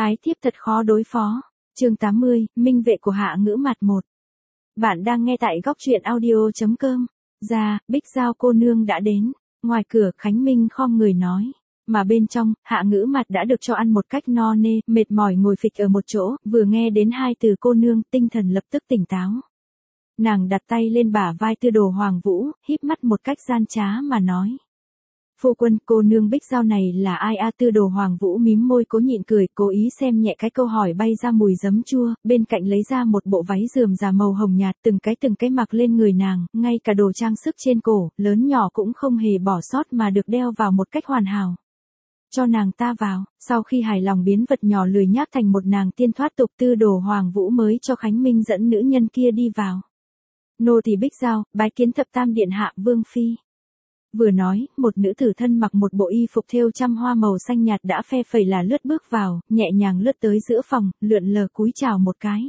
Ái thiếp thật khó đối phó. Chương 80, minh vệ của Hạ Ngữ Mạt 1. Bạn đang nghe tại góc truyện audio.com. Ra, Bích Giao cô nương đã đến. Ngoài cửa Khánh Minh khom người nói. Mà bên trong, Hạ Ngữ Mạt đã được cho ăn một cách no nê, mệt mỏi ngồi phịch ở một chỗ, vừa nghe đến hai từ cô nương, tinh thần lập tức tỉnh táo. Nàng đặt tay lên bả vai Tư Đồ Hoàng Vũ, híp mắt một cách gian trá mà nói. Phu quân, cô nương Bích Giao này là ai a? Tư Đồ Hoàng Vũ mím môi cố nhịn cười, cố ý xem nhẹ cái câu hỏi bay ra mùi giấm chua, bên cạnh lấy ra một bộ váy rườm rà màu hồng nhạt, từng cái mặc lên người nàng, ngay cả đồ trang sức trên cổ, lớn nhỏ cũng không hề bỏ sót mà được đeo vào một cách hoàn hảo. Cho nàng ta vào, sau khi hài lòng biến vật nhỏ lười nhác thành một nàng tiên thoát tục, Tư Đồ Hoàng Vũ mới cho Khánh Minh dẫn nữ nhân kia đi vào. Nô tỳ Bích Giao, bái kiến thập tam điện hạ Vương Phi. Vừa nói, một nữ tử thân mặc một bộ y phục thêu trăm hoa màu xanh nhạt đã phe phẩy là lướt bước vào, nhẹ nhàng lướt tới giữa phòng, lượn lờ cúi chào một cái.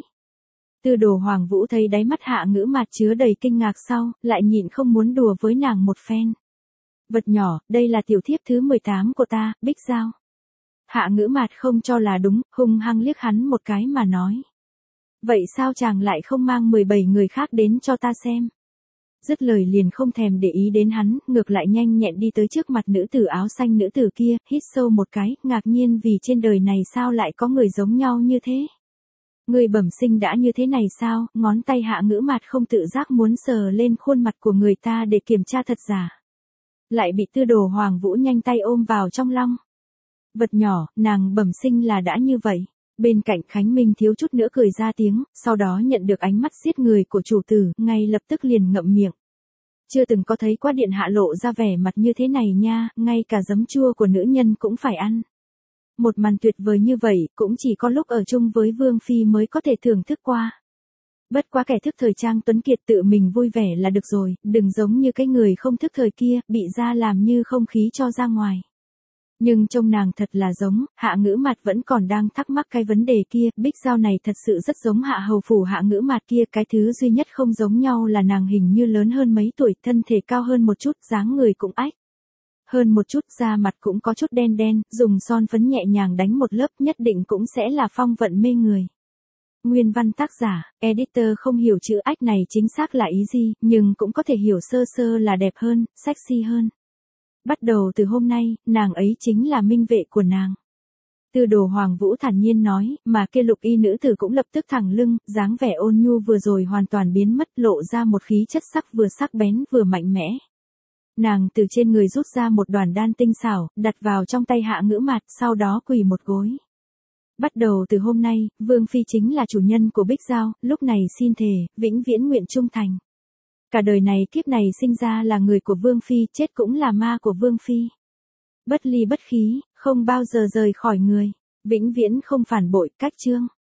Tư Đồ Hoàng Vũ thấy đáy mắt Hạ Ngữ Mạt chứa đầy kinh ngạc sau, lại nhịn không muốn đùa với nàng một phen. Vật nhỏ, đây là tiểu thiếp thứ 18 của ta, Bích Giao. Hạ Ngữ Mạt không cho là đúng, hung hăng liếc hắn một cái mà nói. Vậy sao chàng lại không mang 17 người khác đến cho ta xem? Dứt lời liền không thèm để ý đến hắn, ngược lại nhanh nhẹn đi tới trước mặt nữ tử áo xanh nữ tử kia, hít sâu một cái, ngạc nhiên vì trên đời này sao lại có người giống nhau như thế. Người bẩm sinh đã như thế này sao? Ngón tay Hạ Ngữ Mạt không tự giác muốn sờ lên khuôn mặt của người ta để kiểm tra thật giả. Lại bị Tư Đồ Hoàng Vũ nhanh tay ôm vào trong lòng. Vật nhỏ, nàng bẩm sinh là đã như vậy. Bên cạnh Khánh Minh thiếu chút nữa cười ra tiếng, sau đó nhận được ánh mắt giết người của chủ tử, ngay lập tức liền ngậm miệng. Chưa từng có thấy qua điện hạ lộ ra vẻ mặt như thế này nha, ngay cả giấm chua của nữ nhân cũng phải ăn. Một màn tuyệt vời như vậy, cũng chỉ có lúc ở chung với Vương Phi mới có thể thưởng thức qua. Bất quá kẻ thức thời trang tuấn kiệt tự mình vui vẻ là được rồi, đừng giống như cái người không thức thời kia, bị ra làm như không khí cho ra ngoài. Nhưng trông nàng thật là giống, Hạ Ngữ Mạt vẫn còn đang thắc mắc cái vấn đề kia, Bích Giao này thật sự rất giống Hạ hầu phủ Hạ Ngữ Mạt kia, cái thứ duy nhất không giống nhau là nàng hình như lớn hơn mấy tuổi, thân thể cao hơn một chút, dáng người cũng ách hơn một chút, da mặt cũng có chút đen đen, dùng son phấn nhẹ nhàng đánh một lớp nhất định cũng sẽ là phong vận mê người. Nguyên văn tác giả, editor không hiểu chữ ách này chính xác là ý gì, nhưng cũng có thể hiểu sơ sơ là đẹp hơn, sexy hơn. Bắt đầu từ hôm nay, nàng ấy chính là minh vệ của nàng. Tư Đồ Hoàng Vũ thản nhiên nói, mà kia lục y nữ tử cũng lập tức thẳng lưng, dáng vẻ ôn nhu vừa rồi hoàn toàn biến mất, lộ ra một khí chất sắc vừa sắc bén vừa mạnh mẽ. Nàng từ trên người rút ra một đoàn đan tinh xảo, đặt vào trong tay Hạ Ngữ Mạt, sau đó quỳ một gối. Bắt đầu từ hôm nay, Vương Phi chính là chủ nhân của Bích Giao, lúc này xin thề, vĩnh viễn nguyện trung thành. Cả đời này kiếp này sinh ra là người của Vương Phi, chết cũng là ma của Vương Phi. Bất ly bất khí, không bao giờ rời khỏi người, vĩnh viễn không phản bội. Cách chương.